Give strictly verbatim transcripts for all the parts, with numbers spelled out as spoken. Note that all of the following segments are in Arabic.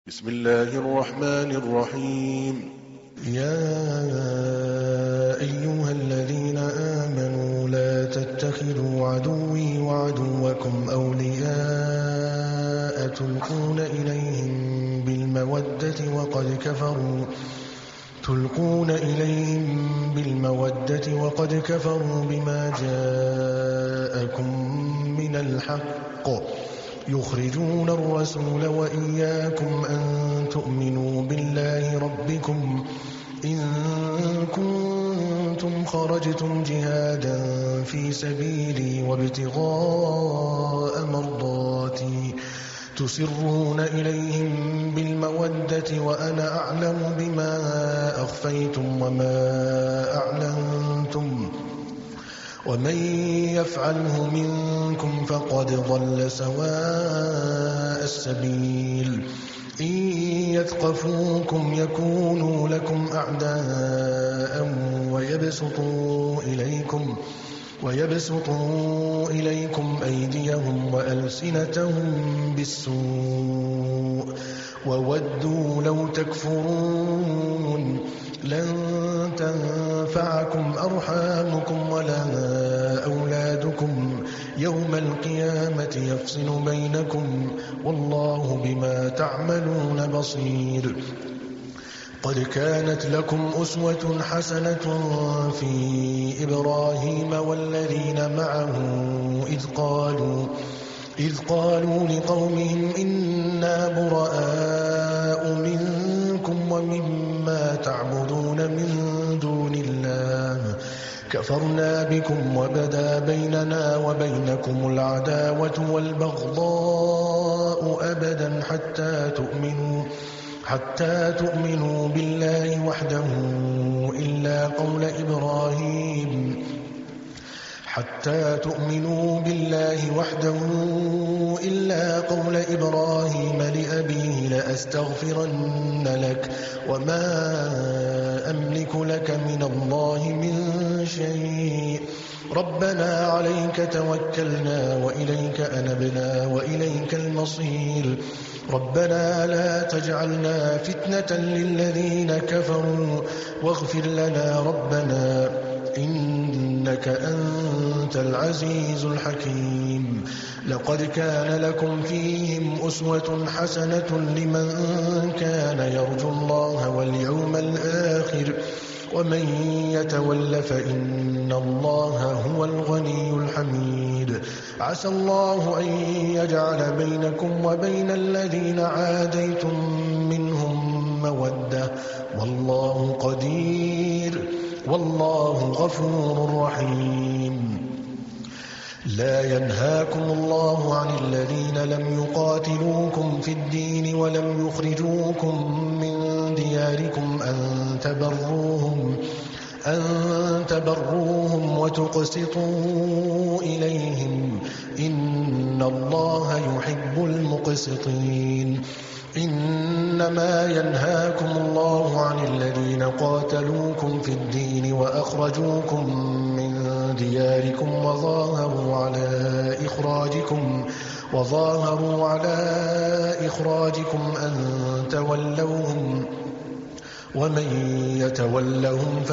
بسم الله الرحمن الرحيم. يا أيها الذين آمنوا لا تتخذوا عدوي وعدوكم أولياء تلقون إليهم بالمودة وقد كفروا تلقون إليهم بالمودة وقد كفروا بما جاءكم من الحق يخرجون الرسول وإياكم أن تؤمنوا بالله ربكم إن كنتم خرجتم جهادا في سبيلي وابتغاء مرضاتي تسرون إليهم بالمودة وأنا أعلم بما أخفيتم وما أعلنتم ومن يفعله منكم فقد ضل سواء السبيل إن يثقفوكم يكونوا لكم أعداء ويبسطوا إليكم ويبسطوا إليكم أيديهم وألسنتهم بالسوء وودوا لو تكفرون لن تنفعكم أرحامكم ولا أولادكم يوم القيامة يفصل بينكم والله بما تعملون بصير. قد كانت لكم أسوة حسنة في إبراهيم والذين معه إذ قالوا إذ قالوا لقومهم إنا براء منكم ومما تعبدون من دون الله كفرنا بكم وبدا بيننا وبينكم العداوة والبغضاء أبدا حتى تؤمنوا حتى تؤمنوا بالله وحده إلا قول إبراهيم حتى تؤمنوا بالله وحده إلا قول إبراهيم لأبيه لأستغفرن لك وما أملك لك من الله من شيء ربنا عليك توكلنا وإليك أنبنا وإليك المصير ربنا لا تجعلنا فتنة للذين كفروا واغفر لنا ربنا إنك أنت العزيز الحكيم. لقد كان لكم فيهم أسوة حسنة لمن كان يرجو الله واليوم الآخر ومن يتول فإن الله هو الغني الحميد. عسى الله أن يجعل بينكم وبين الذين عاديتم منهم مودة والله قدير والله غفور رحيم. لا ينهاكم الله عن الذين لم يقاتلوكم في الدين ولم يخرجوكم من دياركم أن تبروهم أن تبروهم وتقسطوا إليهم إن الله يحب المقسطين. إنما ينهاكم الله عن الذين قاتلوكم في الدين وأخرجوكم من دياركم وظاهروا على إخراجكم وظاهروا على إخراجكم أن تولوهم ومن يتولهم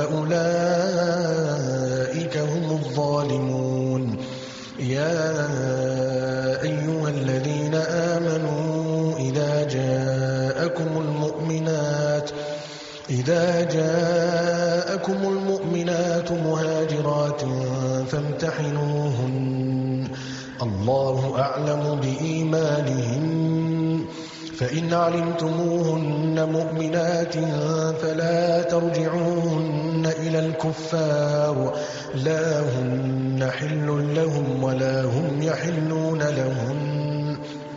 فأولئك هم الظالمون. يا أيها الذين آمنوا إذا جاءكم المؤمنات إذا جاءكم المؤمنات مهاجرات فامتحنوهن الله أعلم بإيمانهن فإن علمتموهن مؤمنات فلا ترجعوهن إلى الكفار لا هن حل لهم ولا هم يحلون لهن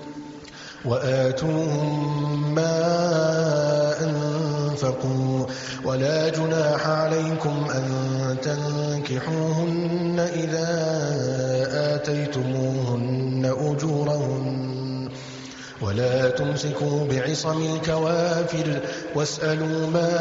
وآتوهم ما أنفقوا ولا جناح عليكم أن تنكحوهن إذا آتيتموهن أجورهن ولا تمسكوا بعصم الكوافر واسألوا ما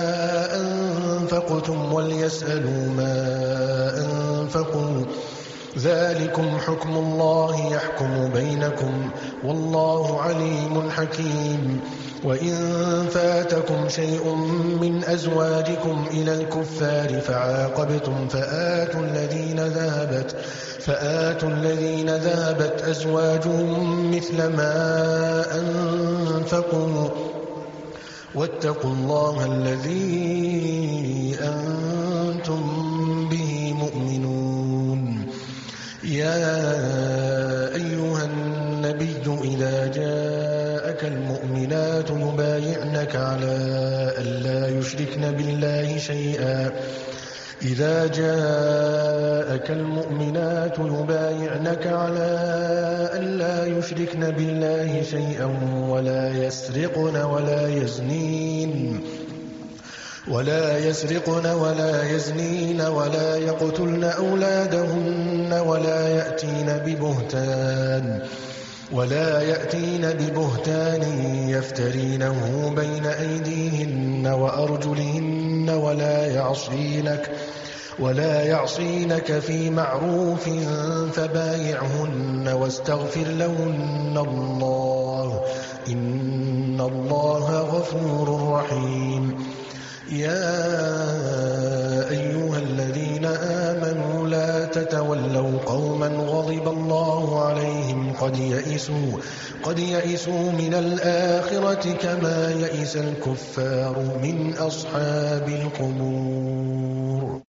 أنفقتم وليسألوا ما أنفقوا ذلكم حكم الله يحكم بينكم والله عليم حكيم. وإن فاتكم شيء من أزواجكم إلى الكفار فعاقبتم فآتوا الذين ذهبت فآتوا الذين ذهبت أزواجهم مثل ما أنفقوا واتقوا الله الذي أنتم به مؤمنون. يا أيها النبي إذا جاءك المؤمنات يبايعنك على ألا يشركن بالله شيئا إذا جاءك المؤمنات يبايعنك على ألا يشركن بالله شيئا ولا يسرقن ولا يزنين ولا يسرقن ولا يزنين ولا يقتلن أولادهن ولا يأتين ببهتان ولا يأتين ببهتان يفترينه بين أيديهن وأرجلهن ولا يعصينك ولا يعصينك في معروف فبايعهن واستغفر لهن الله إن الله غفور رحيم. يا أيها الذين آمنوا لا تتولوا قوما غضب الله عليهم قد يئسوا قد يئسوا من الآخرة كما يئس الكفار من أصحاب القبور.